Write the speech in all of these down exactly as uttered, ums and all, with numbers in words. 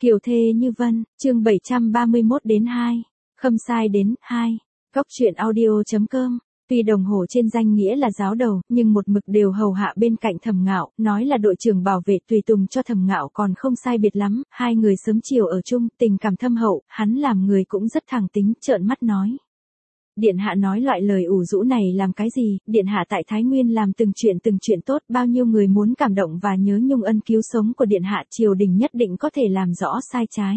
Kiều thê như vân, chương bảy trăm ba mươi mốt đến hai. Khâm sai đến hai. Góc truyện audio.com. Tuy đồng hồ trên danh nghĩa là giáo đầu, nhưng một mực đều hầu hạ bên cạnh Thẩm Ngạo, nói là đội trưởng bảo vệ tùy tùng cho Thẩm Ngạo còn không sai biệt lắm, hai người sớm chiều ở chung, tình cảm thâm hậu, hắn làm người cũng rất thẳng tính, trợn mắt nói. Điện hạ nói loại lời ủ rũ này làm cái gì, điện hạ tại Thái Nguyên làm từng chuyện từng chuyện tốt, bao nhiêu người muốn cảm động và nhớ nhung ân cứu sống của điện hạ, triều đình nhất định có thể làm rõ sai trái.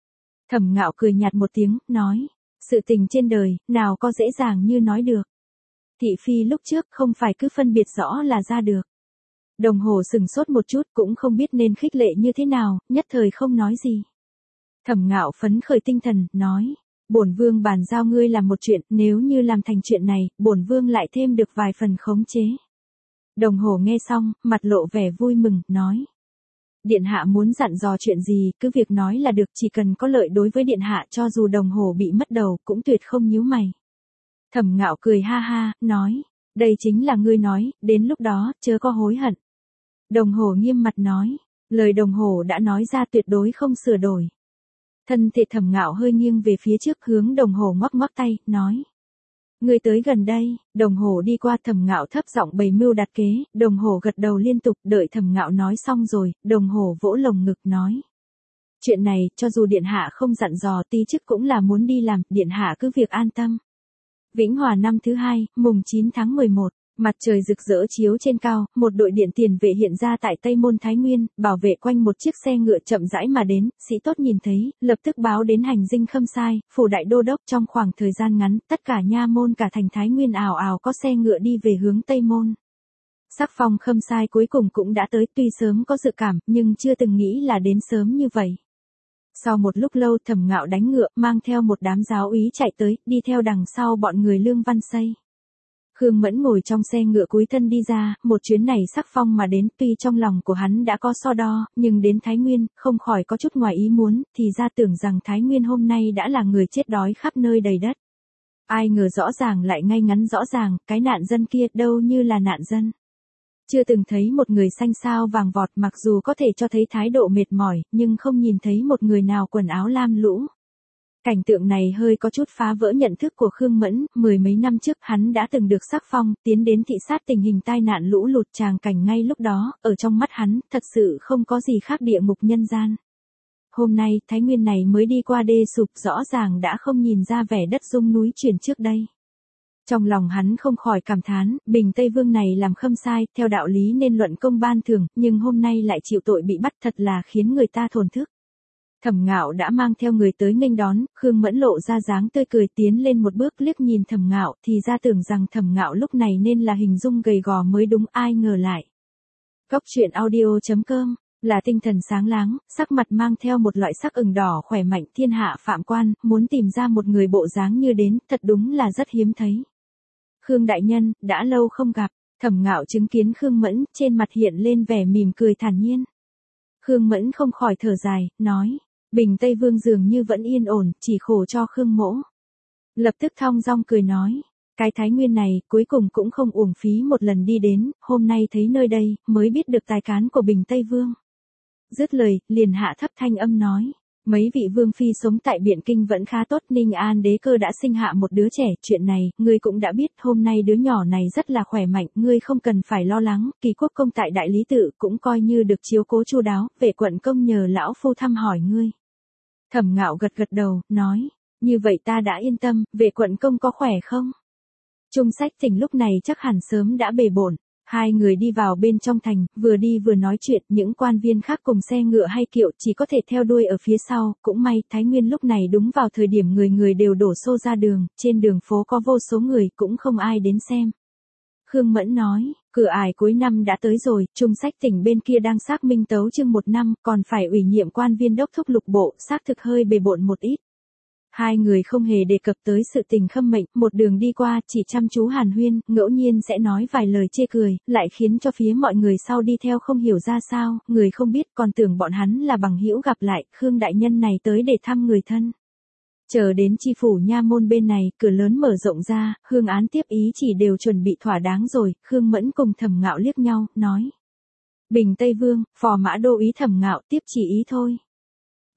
Thẩm Ngạo cười nhạt một tiếng, nói, sự tình trên đời, nào có dễ dàng như nói được. Thị phi lúc trước không phải cứ phân biệt rõ là ra được. Đồng hồ sừng sốt một chút cũng không biết nên khích lệ như thế nào, nhất thời không nói gì. Thẩm Ngạo phấn khởi tinh thần, nói. Bổn vương bàn giao ngươi làm một chuyện, nếu như làm thành chuyện này, bổn vương lại thêm được vài phần khống chế. Đồng hồ nghe xong, mặt lộ vẻ vui mừng, nói. Điện hạ muốn dặn dò chuyện gì, cứ việc nói là được, chỉ cần có lợi đối với điện hạ, cho dù đồng hồ bị mất đầu, cũng tuyệt không nhíu mày. Thẩm Ngạo cười ha ha, nói, đây chính là ngươi nói, đến lúc đó, chớ có hối hận. Đồng hồ nghiêm mặt nói, lời đồng hồ đã nói ra tuyệt đối không sửa đổi. Thân thể Thẩm Ngạo hơi nghiêng về phía trước, hướng đồng hồ ngoắc ngoắc tay, nói. Ngươi tới gần đây, đồng hồ đi qua. Thẩm Ngạo thấp giọng bày mưu đặt kế, đồng hồ gật đầu liên tục, đợi Thẩm Ngạo nói xong rồi, đồng hồ vỗ lồng ngực nói. Chuyện này, cho dù điện hạ không dặn dò, ti chức cũng là muốn đi làm, điện hạ cứ việc an tâm. Vĩnh Hòa năm thứ hai, mùng chín tháng mười một. Mặt trời rực rỡ chiếu trên cao, một đội điện tiền vệ hiện ra tại Tây Môn Thái Nguyên, bảo vệ quanh một chiếc xe ngựa chậm rãi mà đến, sĩ tốt nhìn thấy, lập tức báo đến hành dinh Khâm sai, phủ đại đô đốc. Trong khoảng thời gian ngắn, tất cả nha môn cả thành Thái Nguyên ào ào có xe ngựa đi về hướng Tây Môn. Sắc phong Khâm sai cuối cùng cũng đã tới, tuy sớm có dự cảm, nhưng chưa từng nghĩ là đến sớm như vậy. Sau một lúc lâu, Thẩm Ngạo đánh ngựa, mang theo một đám giáo úy chạy tới, đi theo đằng sau bọn người Lương Văn Xây. Khương Mẫn ngồi trong xe ngựa cúi thân đi ra, một chuyến này sắc phong mà đến, tuy trong lòng của hắn đã có so đo, nhưng đến Thái Nguyên, không khỏi có chút ngoài ý muốn, thì ra tưởng rằng Thái Nguyên hôm nay đã là người chết đói khắp nơi đầy đất. Ai ngờ rõ ràng lại ngay ngắn rõ ràng, cái nạn dân kia đâu như là nạn dân. Chưa từng thấy một người xanh xao vàng vọt, mặc dù có thể cho thấy thái độ mệt mỏi, nhưng không nhìn thấy một người nào quần áo lam lũ. Cảnh tượng này hơi có chút phá vỡ nhận thức của Khương Mẫn, mười mấy năm trước hắn đã từng được sắc phong, tiến đến thị sát tình hình tai nạn lũ lụt, tràng cảnh ngay lúc đó, ở trong mắt hắn, thật sự không có gì khác địa ngục nhân gian. Hôm nay, Thái Nguyên này mới đi qua đê sụp, rõ ràng đã không nhìn ra vẻ đất rung núi chuyển trước đây. Trong lòng hắn không khỏi cảm thán, Bình Tây Vương này làm Khâm sai, theo đạo lý nên luận công ban thưởng, nhưng hôm nay lại chịu tội bị bắt, thật là khiến người ta thổn thức. Thẩm Ngạo đã mang theo người tới nghênh đón, Khương Mẫn lộ ra dáng tươi cười tiến lên một bước liếc nhìn Thẩm Ngạo, thì ra tưởng rằng Thẩm Ngạo lúc này nên là hình dung gầy gò mới đúng, ai ngờ lại. Góc truyện audio.com, là tinh thần sáng láng, sắc mặt mang theo một loại sắc ửng đỏ khỏe mạnh, thiên hạ phạm quan, muốn tìm ra một người bộ dáng như đến, thật đúng là rất hiếm thấy. Khương đại nhân, đã lâu không gặp. Thẩm Ngạo chứng kiến Khương Mẫn, trên mặt hiện lên vẻ mỉm cười thản nhiên. Khương Mẫn không khỏi thở dài, nói. Bình Tây Vương dường như vẫn yên ổn, chỉ khổ cho Khương mỗ. Lập tức thong dong cười nói. Cái Thái Nguyên này, cuối cùng cũng không uổng phí một lần đi đến, hôm nay thấy nơi đây, mới biết được tài cán của Bình Tây Vương. Dứt lời, liền hạ thấp thanh âm nói. Mấy vị vương phi sống tại Biện Kinh vẫn khá tốt, Ninh An đế cơ đã sinh hạ một đứa trẻ, chuyện này, ngươi cũng đã biết, hôm nay đứa nhỏ này rất là khỏe mạnh, ngươi không cần phải lo lắng, Kỳ Quốc công tại Đại Lý Tự cũng coi như được chiếu cố chu đáo, Vệ quận công nhờ lão phu thăm hỏi ngươi. Thẩm Ngạo gật gật đầu, nói, như vậy ta đã yên tâm, Vệ quận công có khỏe không? Trung Sách Tỉnh lúc này chắc hẳn sớm đã bề bộn. Hai người đi vào bên trong thành, vừa đi vừa nói chuyện, những quan viên khác cùng xe ngựa hay kiệu chỉ có thể theo đuôi ở phía sau, cũng may, Thái Nguyên lúc này đúng vào thời điểm người người đều đổ xô ra đường, trên đường phố có vô số người, cũng không ai đến xem. Khương Mẫn nói, cửa ải cuối năm đã tới rồi, Trung Sách Tỉnh bên kia đang xác minh tấu chương một năm, còn phải ủy nhiệm quan viên đốc thúc lục bộ, xác thực hơi bề bộn một ít. Hai người không hề đề cập tới sự tình Khâm mệnh, một đường đi qua, chỉ chăm chú hàn huyên, ngẫu nhiên sẽ nói vài lời chê cười, lại khiến cho phía mọi người sau đi theo không hiểu ra sao, người không biết còn tưởng bọn hắn là bằng hữu gặp lại, Khương đại nhân này tới để thăm người thân. Chờ đến chi phủ nha môn bên này, cửa lớn mở rộng ra, hương án tiếp ý chỉ đều chuẩn bị thỏa đáng rồi, Khương Mẫn cùng Thẩm Ngạo liếc nhau, nói. Bình Tây Vương, phò mã đô ý Thẩm Ngạo tiếp chỉ ý thôi.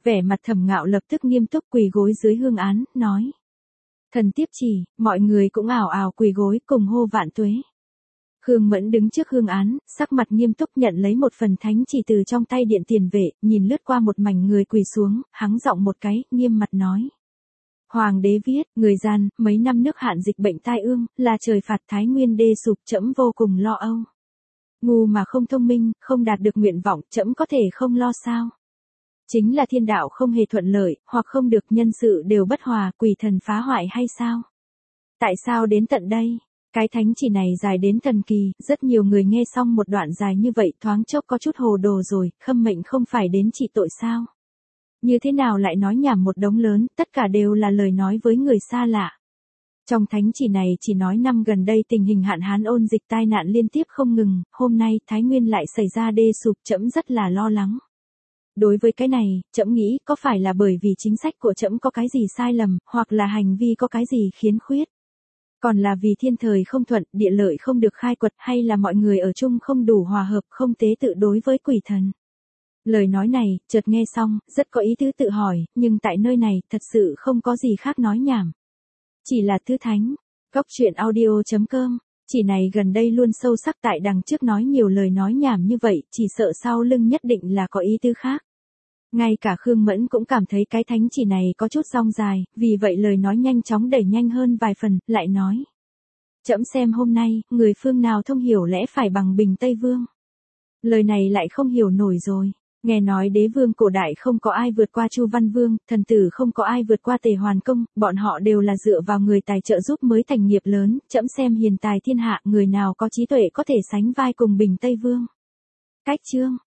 Vẻ mặt Thẩm Ngạo lập tức nghiêm túc quỳ gối dưới hương án, nói. Thần tiếp chỉ, mọi người cũng ảo ảo quỳ gối cùng hô vạn tuế. Khương Mẫn đứng trước hương án, sắc mặt nghiêm túc nhận lấy một phần thánh chỉ từ trong tay điện tiền vệ, nhìn lướt qua một mảnh người quỳ xuống, hắng giọng một cái, nghiêm mặt nói. Hoàng đế viết, người gian, mấy năm nước hạn dịch bệnh tai ương, là trời phạt Thái Nguyên đê sụp, trẫm vô cùng lo âu. Ngu mà không thông minh, không đạt được nguyện vọng, trẫm có thể không lo sao? Chính là thiên đạo không hề thuận lợi, hoặc không được nhân sự đều bất hòa, quỷ thần phá hoại hay sao? Tại sao đến tận đây? Cái thánh chỉ này dài đến thần kỳ, rất nhiều người nghe xong một đoạn dài như vậy thoáng chốc có chút hồ đồ rồi, khâm mệnh không phải đến trị tội sao? Như thế nào lại nói nhảm một đống lớn, tất cả đều là lời nói với người xa lạ. Trong thánh chỉ này chỉ nói năm gần đây tình hình hạn hán ôn dịch tai nạn liên tiếp không ngừng, hôm nay Thái Nguyên lại xảy ra đê sụp, trẫm rất là lo lắng. Đối với cái này, trẫm nghĩ có phải là bởi vì chính sách của trẫm có cái gì sai lầm, hoặc là hành vi có cái gì khiếm khuyết. Còn là vì thiên thời không thuận, địa lợi không được khai quật, hay là mọi người ở chung không đủ hòa hợp, không tế tự đối với quỷ thần. Lời nói này, chợt nghe xong, rất có ý tứ tự hỏi, nhưng tại nơi này, thật sự không có gì khác nói nhảm. Chỉ là thư thánh. Góc truyện audio chấm com. Chỉ này gần đây luôn sâu sắc tại đằng trước nói nhiều lời nói nhảm như vậy, chỉ sợ sau lưng nhất định là có ý tứ khác. Ngay cả Khương Mẫn cũng cảm thấy cái thánh chỉ này có chút dong dài, vì vậy lời nói nhanh chóng đẩy nhanh hơn vài phần, lại nói. Trẫm xem hôm nay, người phương nào thông hiểu lẽ phải bằng Bình Tây Vương. Lời này lại không hiểu nổi rồi. Nghe nói đế vương cổ đại không có ai vượt qua Chu Văn Vương, thần tử không có ai vượt qua Tề Hoàn Công, bọn họ đều là dựa vào người tài trợ giúp mới thành nghiệp lớn, trẫm xem hiền tài thiên hạ, người nào có trí tuệ có thể sánh vai cùng Bình Tây Vương. Cách chương